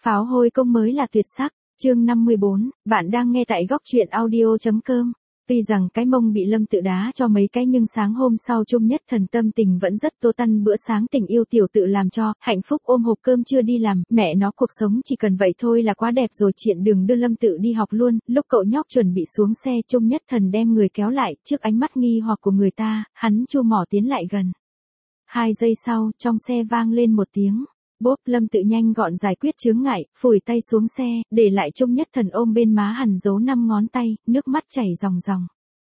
Pháo hôi công mới là tuyệt sắc, chương 54, bạn đang nghe tại góc truyện audio.com. Tuy rằng cái mông bị Lâm Tự đá cho mấy cái nhưng sáng hôm sau Trung Nhất Thần tâm tình vẫn rất tô tăn, bữa sáng tình yêu tiểu tự làm cho, hạnh phúc ôm hộp cơm chưa đi làm, mẹ nó cuộc sống chỉ cần vậy thôi là quá đẹp rồi. Chuyện đường đưa Lâm Tự đi học luôn, lúc cậu nhóc chuẩn bị xuống xe Trung Nhất Thần đem người kéo lại, trước ánh mắt nghi hoặc của người ta, hắn chua mỏ tiến lại gần. 2 giây sau, trong xe vang lên một tiếng. Bốp, Lâm Tự nhanh gọn giải quyết chướng ngại, phủi tay xuống xe, để lại Trung Nhất Thần ôm bên má hằn dấu 5 ngón tay, nước mắt chảy ròng ròng.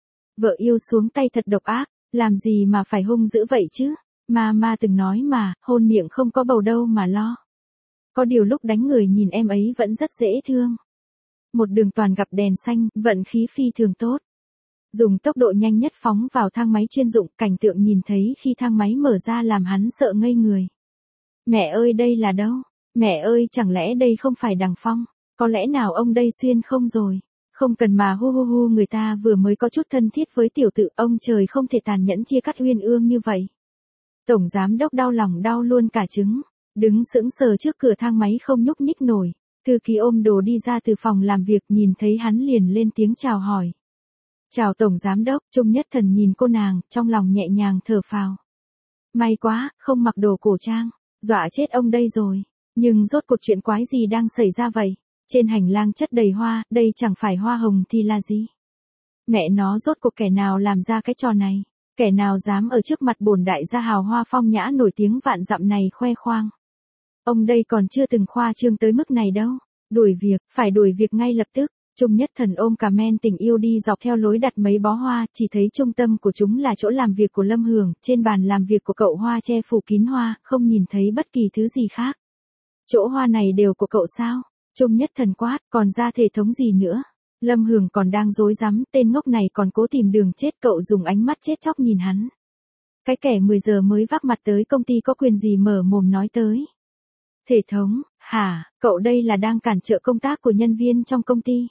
Vợ yêu xuống tay thật độc ác, làm gì mà phải hung dữ vậy chứ? Mama từng nói mà, hôn miệng không có bầu đâu mà lo. Có điều lúc đánh người nhìn em ấy vẫn rất dễ thương. Một đường toàn gặp đèn xanh, vận khí phi thường tốt. Dùng tốc độ nhanh nhất phóng vào thang máy chuyên dụng, cảnh tượng nhìn thấy khi thang máy mở ra làm hắn sợ ngây người. Mẹ ơi, đây là đâu? Mẹ ơi, chẳng lẽ đây không phải Đằng Phong? Có lẽ nào ông đây xuyên không rồi? Không cần mà hu, người ta vừa mới có chút thân thiết với tiểu tự, ông trời không thể tàn nhẫn chia cắt uyên ương như vậy. Tổng giám đốc đau lòng đau luôn cả trứng, đứng sững sờ trước cửa thang máy không nhúc nhích nổi. Thư ký ôm đồ đi ra từ phòng làm việc, nhìn thấy hắn liền lên tiếng chào hỏi. Chào Tổng giám đốc. Trung Nhất Thần nhìn cô nàng, trong lòng nhẹ nhàng thở phào. May quá, không mặc đồ cổ trang. Dọa chết ông đây rồi. Nhưng rốt cuộc chuyện quái gì đang xảy ra vậy? Trên hành lang chất đầy hoa, đây chẳng phải hoa hồng thì là gì? Mẹ nó, rốt cuộc kẻ nào làm ra cái trò này? Kẻ nào dám ở trước mặt bổn đại gia hào hoa phong nhã nổi tiếng vạn dặm này khoe khoang? Ông đây còn chưa từng khoa trương tới mức này đâu. Đuổi việc, phải đuổi việc ngay lập tức. Trung Nhất Thần ôm cả men tình yêu đi dọc theo lối đặt mấy bó hoa, chỉ thấy trung tâm của chúng là chỗ làm việc của Lâm Hường, trên bàn làm việc của cậu hoa che phủ kín hoa, không nhìn thấy bất kỳ thứ gì khác. Chỗ hoa này đều của cậu sao? Trung Nhất Thần quát, còn ra thể thống gì nữa? Lâm Hường còn đang rối rắm, tên ngốc này còn cố tìm đường chết, cậu dùng ánh mắt chết chóc nhìn hắn. Cái kẻ 10 giờ mới vác mặt tới công ty có quyền gì mở mồm nói tới? Thể thống, hả, cậu đây là đang cản trở công tác của nhân viên trong công ty.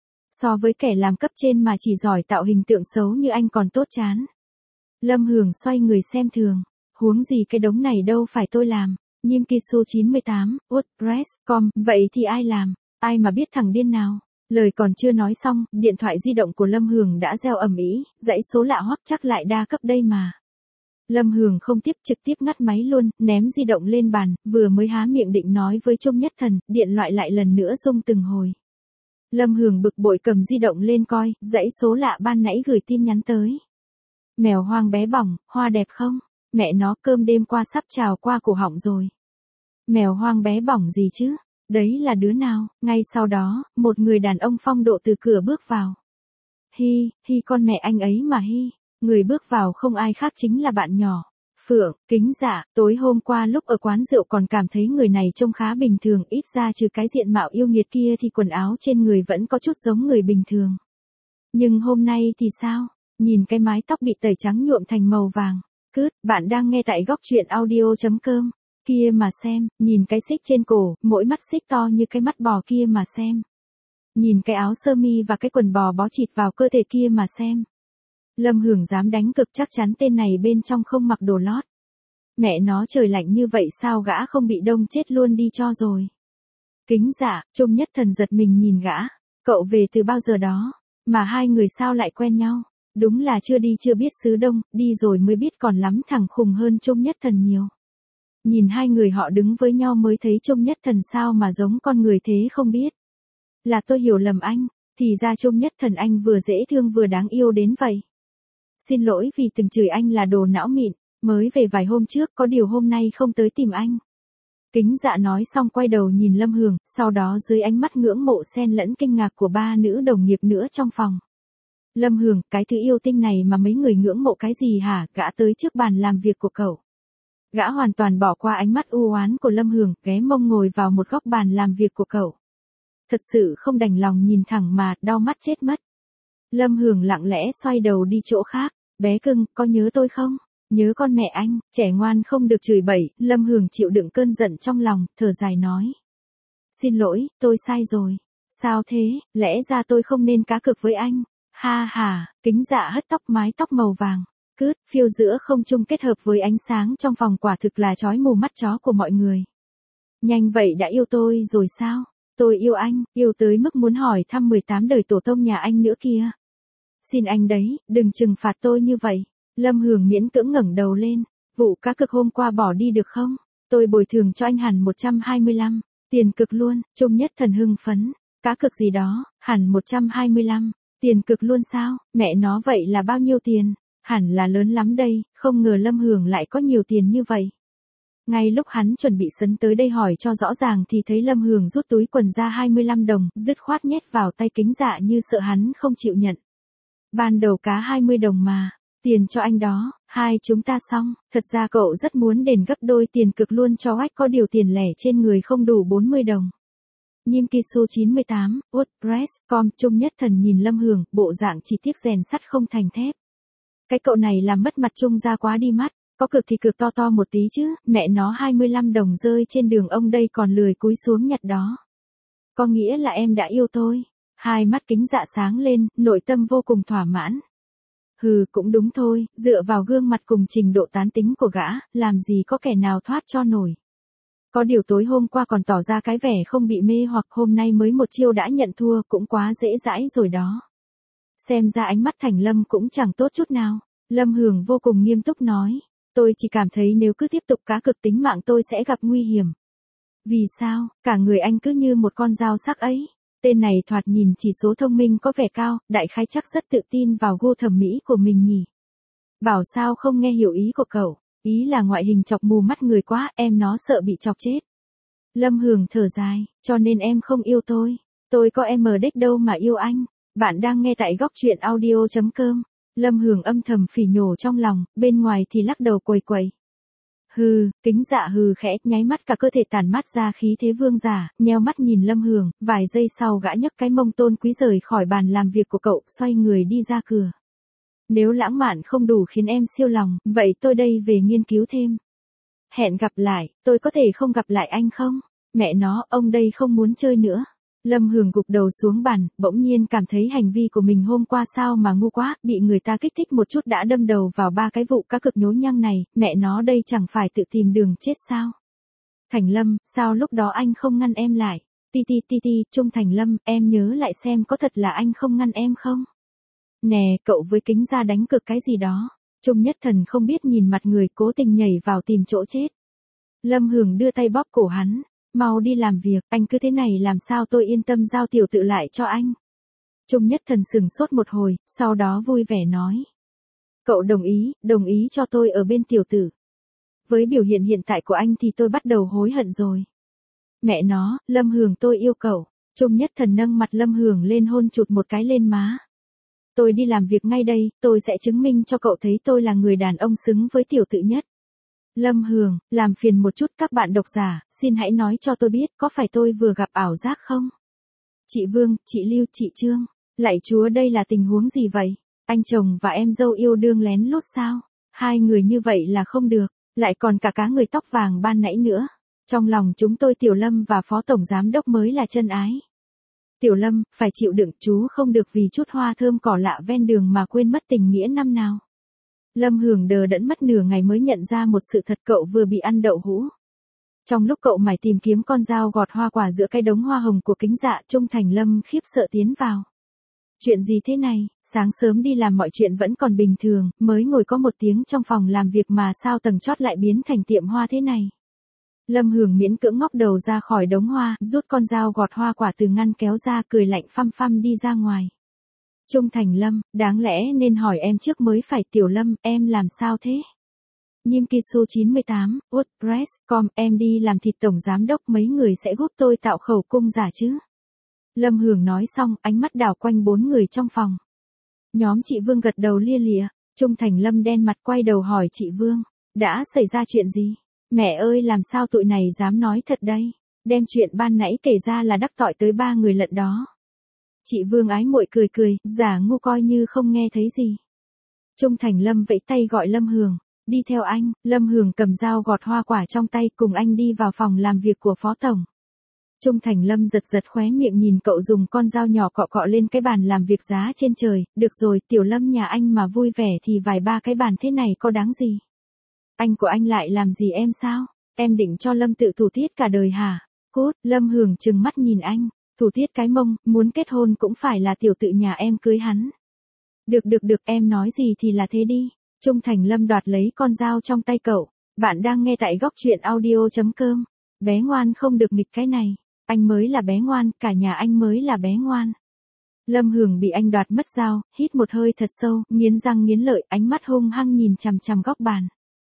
So với kẻ làm cấp trên mà chỉ giỏi tạo hình tượng xấu như anh còn tốt chán. Lâm Hường xoay người xem thường. Huống gì cái đống này đâu phải tôi làm. Nhim Kisu 98, WordPress.com, vậy thì ai làm? Ai mà biết thằng điên nào? Lời còn chưa nói xong, điện thoại di động của Lâm Hường đã reo ầm ĩ, dãy số lạ hoắc chắc lại đa cấp đây mà. Lâm Hường không tiếp, trực tiếp ngắt máy luôn, ném di động lên bàn, vừa mới há miệng định nói với Trung Nhất Thần, điện thoại lại lần nữa rung từng hồi. Lâm Hường bực bội cầm di động lên coi, dãy số lạ ban nãy gửi tin nhắn tới. Mèo hoang bé bỏng, hoa đẹp không? Mẹ nó, cơm đêm qua sắp trào qua cổ họng rồi. Mèo hoang bé bỏng gì chứ? Đấy là đứa nào? Ngay sau đó, một người đàn ông phong độ từ cửa bước vào. Hi, con mẹ anh ấy mà hi. Người bước vào không ai khác chính là bạn nhỏ. Phượng, Kính Dạ, tối hôm qua lúc ở quán rượu còn cảm thấy người này trông khá bình thường, ít ra trừ cái diện mạo yêu nghiệt kia thì quần áo trên người vẫn có chút giống người bình thường. Nhưng hôm nay thì sao? Nhìn cái mái tóc bị tẩy trắng nhuộm thành màu vàng. Bạn đang nghe tại góc truyện audio.com. Kia mà xem, nhìn cái xích trên cổ, mỗi mắt xích to như cái mắt bò kia mà xem. Nhìn cái áo sơ mi và cái quần bò bó chịt vào cơ thể kia mà xem. Lâm Hường dám đánh cực chắc chắn tên này bên trong không mặc đồ lót. Mẹ nó, trời lạnh như vậy sao gã không bị đông chết luôn đi cho rồi. Kính Dạ, Trung Nhất Thần giật mình nhìn gã. Cậu về từ bao giờ đó? Mà hai người sao lại quen nhau? Đúng là chưa đi chưa biết xứ Đông, đi rồi mới biết còn lắm thằng khùng hơn Trung Nhất Thần nhiều. Nhìn hai người họ đứng với nhau mới thấy Trung Nhất Thần sao mà giống con người thế không biết. Là tôi hiểu lầm anh, thì ra Trung Nhất Thần anh vừa dễ thương vừa đáng yêu đến vậy. Xin lỗi vì từng chửi anh là đồ não mịn, mới về vài hôm trước có điều hôm nay không tới tìm anh. Kính Dạ nói xong quay đầu nhìn Lâm Hường, sau đó dưới ánh mắt ngưỡng mộ xen lẫn kinh ngạc của ba nữ đồng nghiệp nữa trong phòng. Lâm Hường, cái thứ yêu tinh này mà mấy người ngưỡng mộ cái gì hả? Gã tới trước bàn làm việc của cậu. Gã hoàn toàn bỏ qua ánh mắt u oán của Lâm Hường, ghé mông ngồi vào một góc bàn làm việc của cậu. Thật sự không đành lòng nhìn thẳng mà, đau mắt chết mất. Lâm Hường lặng lẽ xoay đầu đi chỗ khác. Bé cưng, có nhớ tôi không? Nhớ con mẹ anh, trẻ ngoan không được chửi bậy. Lâm Hường chịu đựng cơn giận trong lòng, thở dài nói. Xin lỗi, tôi sai rồi. Sao thế, lẽ ra tôi không nên cá cược với anh. Ha, Kính Dạ hất tóc mái tóc màu vàng. Phiêu giữa không trung kết hợp với ánh sáng trong phòng quả thực là chói mù mắt chó của mọi người. Nhanh vậy đã yêu tôi rồi sao? Tôi yêu anh, yêu tới mức muốn hỏi thăm 18 đời tổ tông nhà anh nữa kìa. Xin anh đấy, đừng trừng phạt tôi như vậy. Lâm Hường miễn cưỡng ngẩng đầu lên. Vụ cá cược hôm qua bỏ đi được không? Tôi bồi thường cho anh hẳn 125. Tiền cực luôn, Trung Nhất Thần hưng phấn. Cá cược gì đó, hẳn 125. Tiền cực luôn sao? Mẹ nó vậy là bao nhiêu tiền? Hẳn là lớn lắm đây, không ngờ Lâm Hường lại có nhiều tiền như vậy. Ngay lúc hắn chuẩn bị sấn tới đây hỏi cho rõ ràng thì thấy Lâm Hường rút túi quần ra 25 đồng, dứt khoát nhét vào tay Kính Dạ như sợ hắn không chịu nhận. Ban đầu cá 20 đồng mà, tiền cho anh đó, hai chúng ta xong, thật ra cậu rất muốn đền gấp đôi tiền cực luôn cho Oách, có điều tiền lẻ trên người không đủ 40 đồng. Nhim Kisu 98, WordPress.com. Trung Nhất Thần nhìn Lâm Hường, bộ dạng chỉ tiếc rèn sắt không thành thép. Cái cậu này làm mất mặt Trung ra quá đi mắt, có cực thì cực to to một tí chứ, mẹ nó 25 đồng rơi trên đường ông đây còn lười cúi xuống nhặt đó. Có nghĩa là em đã yêu tôi. Hai mắt Kính Dạ sáng lên, nội tâm vô cùng thỏa mãn. Hừ, cũng đúng thôi, dựa vào gương mặt cùng trình độ tán tính của gã, làm gì có kẻ nào thoát cho nổi. Có điều tối hôm qua còn tỏ ra cái vẻ không bị mê hoặc hôm nay mới một chiêu đã nhận thua cũng quá dễ dãi rồi đó. Xem ra ánh mắt Thành Lâm cũng chẳng tốt chút nào. Lâm Hường vô cùng nghiêm túc nói. Tôi chỉ cảm thấy nếu cứ tiếp tục cá cược tính mạng tôi sẽ gặp nguy hiểm. Vì sao, cả người anh cứ như một con dao sắc ấy. Tên này thoạt nhìn chỉ số thông minh có vẻ cao, đại khái chắc rất tự tin vào gu thẩm mỹ của mình nhỉ. Bảo sao không nghe hiểu ý của cậu, ý là ngoại hình chọc mù mắt người quá, em nó sợ bị chọc chết. Lâm Hường thở dài, cho nên em không yêu tôi có em ở đếch đâu mà yêu anh. Bạn đang nghe tại góc truyện audio.com. Lâm Hường âm thầm phỉ nhổ trong lòng, bên ngoài thì lắc đầu quầy quầy. Hừ, Kính Dạ hừ khẽ, nháy mắt cả cơ thể tản mát ra khí thế vương giả, nheo mắt nhìn Lâm Hường, vài giây sau gã nhấc cái mông tôn quý rời khỏi bàn làm việc của cậu, xoay người đi ra cửa. Nếu lãng mạn không đủ khiến em siêu lòng, vậy tôi đây về nghiên cứu thêm. Hẹn gặp lại, tôi có thể không gặp lại anh không? Mẹ nó, ông đây không muốn chơi nữa. Lâm Hường gục đầu xuống bàn, bỗng nhiên cảm thấy hành vi của mình hôm qua sao mà ngu quá, bị người ta kích thích một chút đã đâm đầu vào ba cái vụ cá cược nhố nhăng này, mẹ nó đây chẳng phải tự tìm đường chết sao? Thành Lâm, sao lúc đó anh không ngăn em lại? Ti, Trung Thành Lâm, em nhớ lại xem có thật là anh không ngăn em không? Nè, cậu với Kính Gia đánh cược cái gì đó? Trung Nhất Thần không biết nhìn mặt người cố tình nhảy vào tìm chỗ chết. Lâm Hường đưa tay bóp cổ hắn. Mau đi làm việc, anh cứ thế này làm sao tôi yên tâm giao tiểu tự lại cho anh. Trung Nhất Thần sừng sốt một hồi, sau đó vui vẻ nói. Cậu đồng ý cho tôi ở bên tiểu tử. Với biểu hiện hiện tại của anh thì tôi bắt đầu hối hận rồi. Mẹ nó, Lâm Hường tôi yêu cậu. Trung Nhất Thần nâng mặt Lâm Hường lên hôn chụt một cái lên má. Tôi đi làm việc ngay đây, tôi sẽ chứng minh cho cậu thấy tôi là người đàn ông xứng với tiểu tự nhất. Lâm Hường, làm phiền một chút các bạn độc giả, xin hãy nói cho tôi biết có phải tôi vừa gặp ảo giác không? Chị Vương, chị Lưu, chị Trương, lạy Chúa đây là tình huống gì vậy? Anh chồng và em dâu yêu đương lén lút sao? Hai người như vậy là không được, lại còn cả cá người tóc vàng ban nãy nữa. Trong lòng chúng tôi Tiểu Lâm và Phó Tổng Giám Đốc mới là chân ái. Tiểu Lâm, phải chịu đựng chú không được vì chút hoa thơm cỏ lạ ven đường mà quên mất tình nghĩa năm nào. Lâm Hường đờ đẫn mất nửa ngày mới nhận ra một sự thật, cậu vừa bị ăn đậu hũ. Trong lúc cậu mải tìm kiếm con dao gọt hoa quả giữa cái đống hoa hồng của Kính Dạ, Trung Thành Lâm khiếp sợ tiến vào. Chuyện gì thế này, sáng sớm đi làm mọi chuyện vẫn còn bình thường, mới ngồi có một tiếng trong phòng làm việc mà sao tầng chót lại biến thành tiệm hoa thế này. Lâm Hường miễn cưỡng ngóc đầu ra khỏi đống hoa, rút con dao gọt hoa quả từ ngăn kéo ra, cười lạnh phăm phăm đi ra ngoài. Trung Thành Lâm, đáng lẽ nên hỏi em trước mới phải. Tiểu Lâm, em làm sao thế? Nhim Kisu 98, WordPress.com, em đi làm thịt tổng giám đốc, mấy người sẽ giúp tôi tạo khẩu cung giả chứ? Lâm Hường nói xong, ánh mắt đảo quanh bốn người trong phòng. Nhóm chị Vương gật đầu lia lịa. Trung Thành Lâm đen mặt quay đầu hỏi chị Vương, đã xảy ra chuyện gì? Mẹ ơi, làm sao tụi này dám nói thật đây? Đem chuyện ban nãy kể ra là đắc tội tới ba người lận đó. Chị Vương ái muội cười, giả ngu coi như không nghe thấy gì. Trung Thành Lâm vẫy tay gọi Lâm Hường, đi theo anh. Lâm Hường cầm dao gọt hoa quả trong tay cùng anh đi vào phòng làm việc của Phó Tổng. Trung Thành Lâm giật khóe miệng nhìn cậu dùng con dao nhỏ cọ cọ lên cái bàn làm việc giá trên trời. Được rồi, Tiểu Lâm nhà anh mà vui vẻ thì vài ba cái bàn thế này có đáng gì? Anh của anh lại làm gì em sao? Em định cho Lâm Tự thủ tiết cả đời hả? Cút, Lâm Hưởng trừng mắt nhìn anh. Thủ tiết cái mông, muốn kết hôn cũng phải là tiểu tự nhà em cưới hắn. Được, em nói gì thì là thế đi. Trung Thành Lâm đoạt lấy con dao trong tay cậu. Bạn đang nghe tại góc truyện audio.com. Bé ngoan không được nghịch cái này. Anh mới là bé ngoan, cả nhà anh mới là bé ngoan. Lâm Hưởng bị anh đoạt mất dao, hít một hơi thật sâu, nghiến răng nghiến lợi, ánh mắt hung hăng nhìn chằm chằm góc bàn.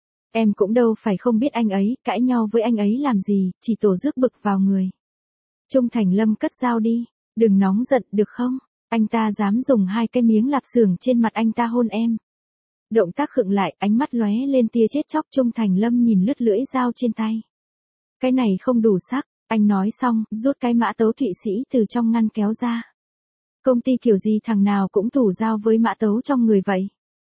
Em cũng đâu phải không biết anh ấy, cãi nhau với anh ấy làm gì, chỉ tổ rước bực vào người. Trung Thành Lâm cất dao đi, đừng nóng giận được không? Anh ta dám dùng 2 cái miếng lạp xưởng trên mặt anh ta hôn em. Động tác khựng lại, ánh mắt lóe lên tia chết chóc. Trung Thành Lâm nhìn lướt lưỡi dao trên tay. Cái này không đủ sắc, anh nói xong, rút cái mã tấu Thụy Sĩ từ trong ngăn kéo ra. Công ty kiểu gì thằng nào cũng thủ dao với mã tấu trong người vậy?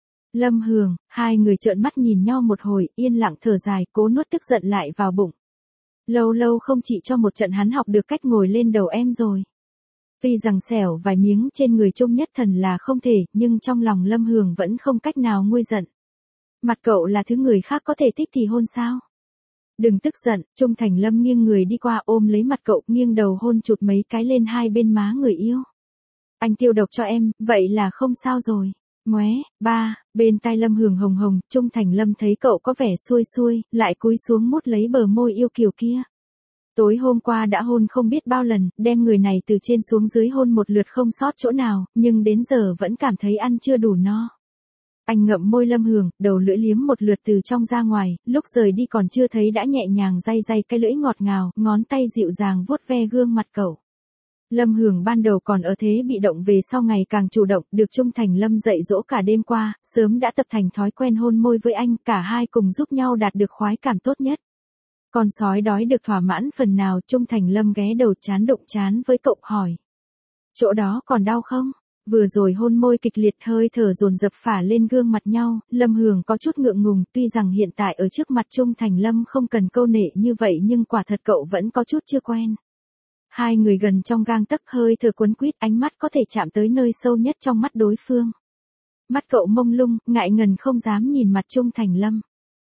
Lâm Hưởng, hai người trợn mắt nhìn nhau một hồi, yên lặng thở dài, cố nuốt tức giận lại vào bụng. Lâu lâu không chỉ cho một trận hắn học được cách ngồi lên đầu em rồi. Tuy rằng xẻo vài miếng trên người Trung Nhất Thần là không thể, nhưng trong lòng Lâm Hưởng vẫn không cách nào nguôi giận. Mặt cậu là thứ người khác có thể thích thì hôn sao? Đừng tức giận, Trung Thành Lâm nghiêng người đi qua ôm lấy mặt cậu, nghiêng đầu hôn chụt mấy cái lên hai bên má người yêu. Anh tiêu độc cho em, vậy là không sao rồi. Móe, ba, bên tai Lâm Hưởng hồng hồng, Trung Thành Lâm thấy cậu có vẻ xuôi xuôi, lại cúi xuống mút lấy bờ môi yêu kiều kia. Tối hôm qua đã hôn không biết bao lần, đem người này từ trên xuống dưới hôn một lượt không sót chỗ nào, nhưng đến giờ vẫn cảm thấy ăn chưa đủ no. Anh ngậm môi Lâm Hưởng, đầu lưỡi liếm một lượt từ trong ra ngoài, lúc rời đi còn chưa thấy đã nhẹ nhàng day cái lưỡi ngọt ngào, ngón tay dịu dàng vuốt ve gương mặt cậu. Lâm Hưởng ban đầu còn ở thế bị động, về sau ngày càng chủ động, được Trung Thành Lâm dạy dỗ cả đêm qua, sớm đã tập thành thói quen hôn môi với anh, cả hai cùng giúp nhau đạt được khoái cảm tốt nhất. Con sói đói được thỏa mãn phần nào, Trung Thành Lâm ghé đầu chán đụng chán với cậu hỏi. Chỗ đó còn đau không? Vừa rồi hôn môi kịch liệt, hơi thở dồn dập phả lên gương mặt nhau, Lâm Hưởng có chút ngượng ngùng, tuy rằng hiện tại ở trước mặt Trung Thành Lâm không cần câu nệ như vậy nhưng quả thật cậu vẫn có chút chưa quen. Hai người gần trong gang tấc, hơi thở cuốn quýt, ánh mắt có thể chạm tới nơi sâu nhất trong mắt đối phương. Mắt cậu mông lung, ngại ngần không dám nhìn mặt Trung Thành Lâm.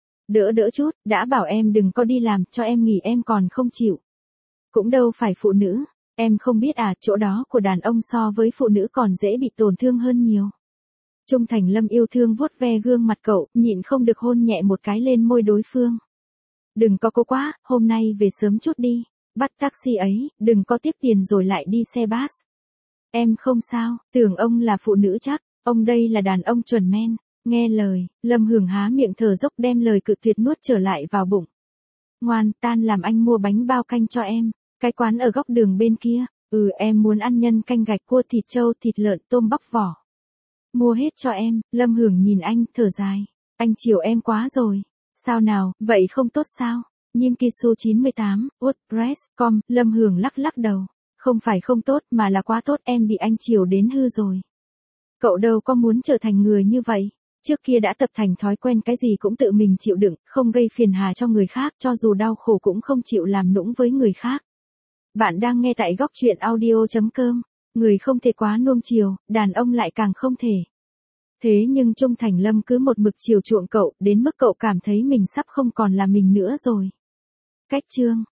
Đỡ chút, đã bảo em đừng có đi làm, cho em nghỉ em còn không chịu. Cũng đâu phải phụ nữ, em không biết à, chỗ đó của đàn ông so với phụ nữ còn dễ bị tổn thương hơn nhiều. Trung Thành Lâm yêu thương vuốt ve gương mặt cậu, nhịn không được hôn nhẹ một cái lên môi đối phương. Đừng có cố quá, hôm nay về sớm chút đi. Bắt taxi ấy, đừng có tiếc tiền rồi lại đi xe bus. Em không sao, tưởng ông là phụ nữ chắc, ông đây là đàn ông chuẩn men. Nghe lời, Lâm Hưởng há miệng thở dốc đem lời cự tuyệt nuốt trở lại vào bụng. Ngoan, tan làm anh mua bánh bao canh cho em, cái quán ở góc đường bên kia. Em muốn ăn nhân canh gạch cua, thịt trâu, thịt lợn, tôm bóc vỏ. Mua hết cho em. Lâm Hưởng nhìn anh, thở dài. Anh chiều em quá rồi. Sao nào, vậy không tốt sao? Nhim Kisu 98, WordPress.com, Lâm Hưởng lắc đầu. Không phải không tốt mà là quá tốt, em bị anh chiều đến hư rồi. Cậu đâu có muốn trở thành người như vậy. Trước kia đã tập thành thói quen cái gì cũng tự mình chịu đựng, không gây phiền hà cho người khác, cho dù đau khổ cũng không chịu làm nũng với người khác. Bạn đang nghe tại góc truyện audio.com. Người không thể quá nuông chiều, đàn ông lại càng không thể. Thế nhưng Trung Thành Lâm cứ một mực chiều chuộng cậu, đến mức cậu cảm thấy mình sắp không còn là mình nữa rồi. Cách chương